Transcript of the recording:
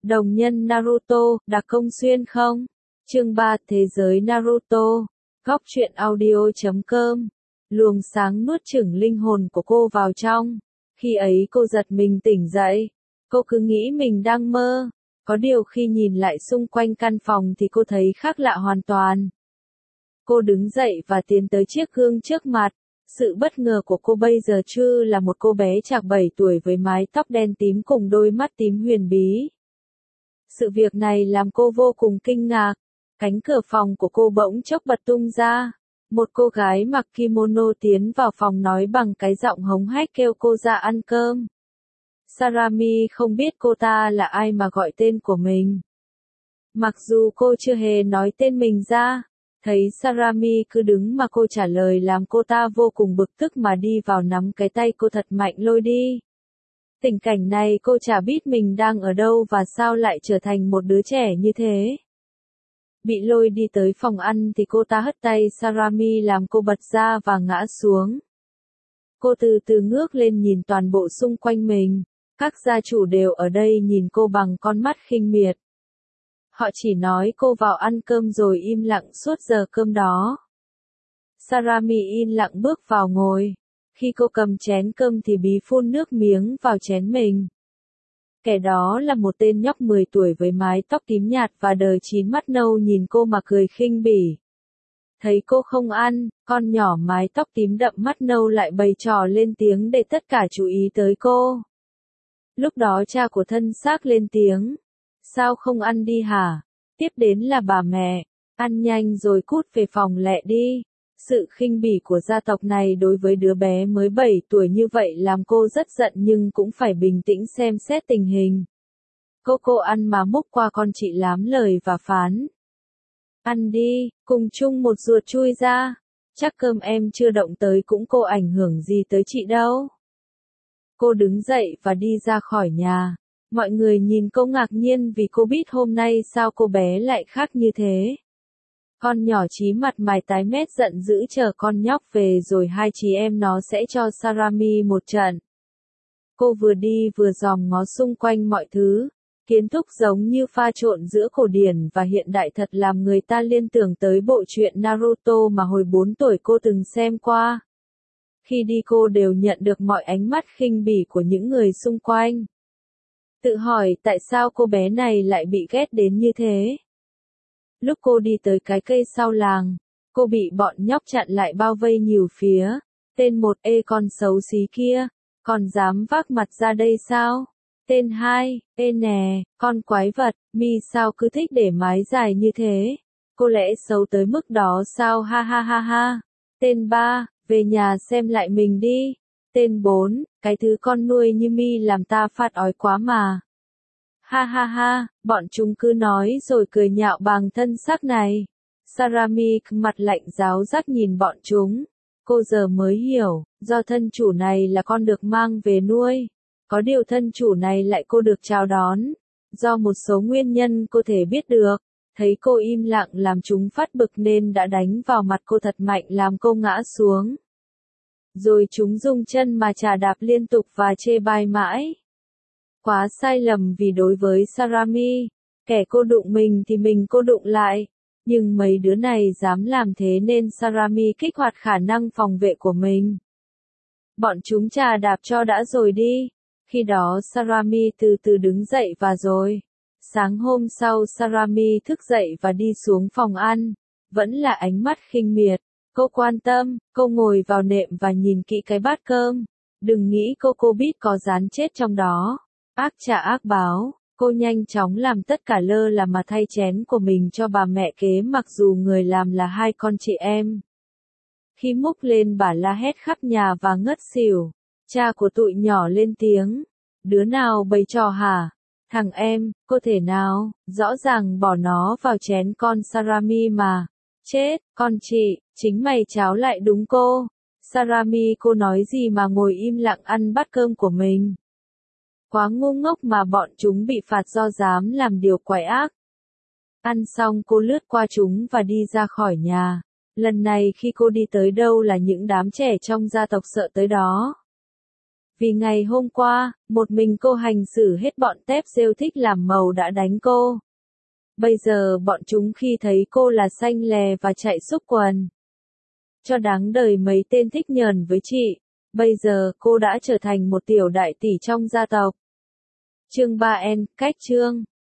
Đồng nhân Naruto, đặc công xuyên không? Chương 3 Thế giới Naruto. Góc truyện audio.com. Luồng sáng nuốt chửng linh hồn của cô vào trong. Khi ấy cô giật mình tỉnh dậy. Cô cứ nghĩ mình đang mơ. Có điều khi nhìn lại xung quanh căn phòng thì cô thấy khác lạ hoàn toàn. Cô đứng dậy và tiến tới chiếc gương trước mặt. Sự bất ngờ của cô bây giờ chưa là một cô bé chạc 7 tuổi với mái tóc đen tím cùng đôi mắt tím huyền bí. Sự việc này làm cô vô cùng kinh ngạc. Cánh cửa phòng của cô bỗng chốc bật tung ra. Một cô gái mặc kimono tiến vào phòng nói bằng cái giọng hống hách kêu cô ra ăn cơm. Sarami không biết cô ta là ai mà gọi tên của mình. Mặc dù cô chưa hề nói tên mình ra, thấy Sarami cứ đứng mà cô trả lời làm cô ta vô cùng bực tức mà đi vào nắm cái tay cô thật mạnh lôi đi. Tình cảnh này cô chả biết mình đang ở đâu và sao lại trở thành một đứa trẻ như thế. Bị lôi đi tới phòng ăn thì cô ta hất tay Sarami làm cô bật ra và ngã xuống. Cô từ từ ngước lên nhìn toàn bộ xung quanh mình. Các gia chủ đều ở đây nhìn cô bằng con mắt khinh miệt. Họ chỉ nói cô vào ăn cơm rồi im lặng suốt giờ cơm đó. Sarami im lặng bước vào ngồi. Khi cô cầm chén cơm thì bí phun nước miếng vào chén mình. Kẻ đó là một tên nhóc 10 tuổi với mái tóc tím nhạt và đờ chín mắt nâu nhìn cô mà cười khinh bỉ. Thấy cô không ăn, con nhỏ mái tóc tím đậm mắt nâu lại bày trò lên tiếng để tất cả chú ý tới cô. Lúc đó cha của thân xác lên tiếng. Sao không ăn đi hả? Tiếp đến là bà mẹ. Ăn nhanh rồi cút về phòng lẹ đi. Sự khinh bỉ của gia tộc này đối với đứa bé mới 7 tuổi như vậy làm cô rất giận nhưng cũng phải bình tĩnh xem xét tình hình. Cô ăn mà múc qua con chị lắm lời và phán. Ăn đi, cùng chung một ruột chui ra. Chắc cơm em chưa động tới cũng cô ảnh hưởng gì tới chị đâu. Cô đứng dậy và đi ra khỏi nhà. Mọi người nhìn cô ngạc nhiên vì cô biết hôm nay sao cô bé lại khác như thế. Con nhỏ chí mặt mày tái mét giận dữ chờ con nhóc về rồi hai chị em nó sẽ cho Sarami một trận. Cô vừa đi vừa dòm ngó xung quanh mọi thứ. Kiến thức giống như pha trộn giữa cổ điển và hiện đại thật làm người ta liên tưởng tới bộ truyện Naruto mà hồi 4 tuổi cô từng xem qua. Khi đi cô đều nhận được mọi ánh mắt khinh bỉ của những người xung quanh. Tự hỏi tại sao cô bé này lại bị ghét đến như thế. Lúc cô đi tới cái cây sau làng, cô bị bọn nhóc chặn lại bao vây nhiều phía. Tên 1: Ê con xấu xí kia, còn dám vác mặt ra đây sao? Tên 2: Ê nè, con quái vật, mi sao cứ thích để mái dài như thế? Cô lẽ xấu tới mức đó sao ha ha ha ha. Tên 3: Về nhà xem lại mình đi. Tên 4: Cái thứ con nuôi như mi làm ta phát ói quá mà. Ha ha ha, bọn chúng cứ nói rồi cười nhạo bằng thân xác này. Sarami mặt lạnh ráo rắt nhìn bọn chúng. Cô giờ mới hiểu, do thân chủ này là con được mang về nuôi. Có điều thân chủ này lại cô được chào đón. Do một số nguyên nhân cô thể biết được. Thấy cô im lặng làm chúng phát bực nên đã đánh vào mặt cô thật mạnh làm cô ngã xuống. Rồi chúng dùng chân mà chà đạp liên tục và chê bai mãi. Quá sai lầm vì đối với Sarami, kẻ cô đụng mình thì mình cô đụng lại. Nhưng mấy đứa này dám làm thế nên Sarami kích hoạt khả năng phòng vệ của mình. Bọn chúng chà đạp cho đã rồi đi. Khi đó Sarami từ từ đứng dậy và rồi. Sáng hôm sau Sarami thức dậy và đi xuống phòng ăn. Vẫn là ánh mắt khinh miệt. Cô quan tâm, cô ngồi vào nệm và nhìn kỹ cái bát cơm. Đừng nghĩ cô biết có rán chết trong đó. Ác trả ác báo, cô nhanh chóng làm tất cả lơ là mà thay chén của mình cho bà mẹ kế mặc dù người làm là hai con chị em. Khi múc lên bà la hét khắp nhà và ngất xỉu. Cha của tụi nhỏ lên tiếng. Đứa nào bày trò hả? Thằng em, cô thể nào, rõ ràng bỏ nó vào chén con Sarami mà. Chết, con chị, chính mày cháo lại đúng cô. Sarami cô nói gì mà ngồi im lặng ăn bát cơm của mình. Quá ngu ngốc mà bọn chúng bị phạt do dám làm điều quái ác. Ăn xong cô lướt qua chúng và đi ra khỏi nhà. Lần này khi cô đi tới đâu là những đám trẻ trong gia tộc sợ tới đó. Vì ngày hôm qua, một mình cô hành xử hết bọn tép rêu thích làm màu đã đánh cô. Bây giờ bọn chúng khi thấy cô là xanh lè và chạy xúc quần. Cho đáng đời mấy tên thích nhờn với chị. Bây giờ cô đã trở thành một tiểu đại tỷ trong gia tộc. Chương 3N, cách chương.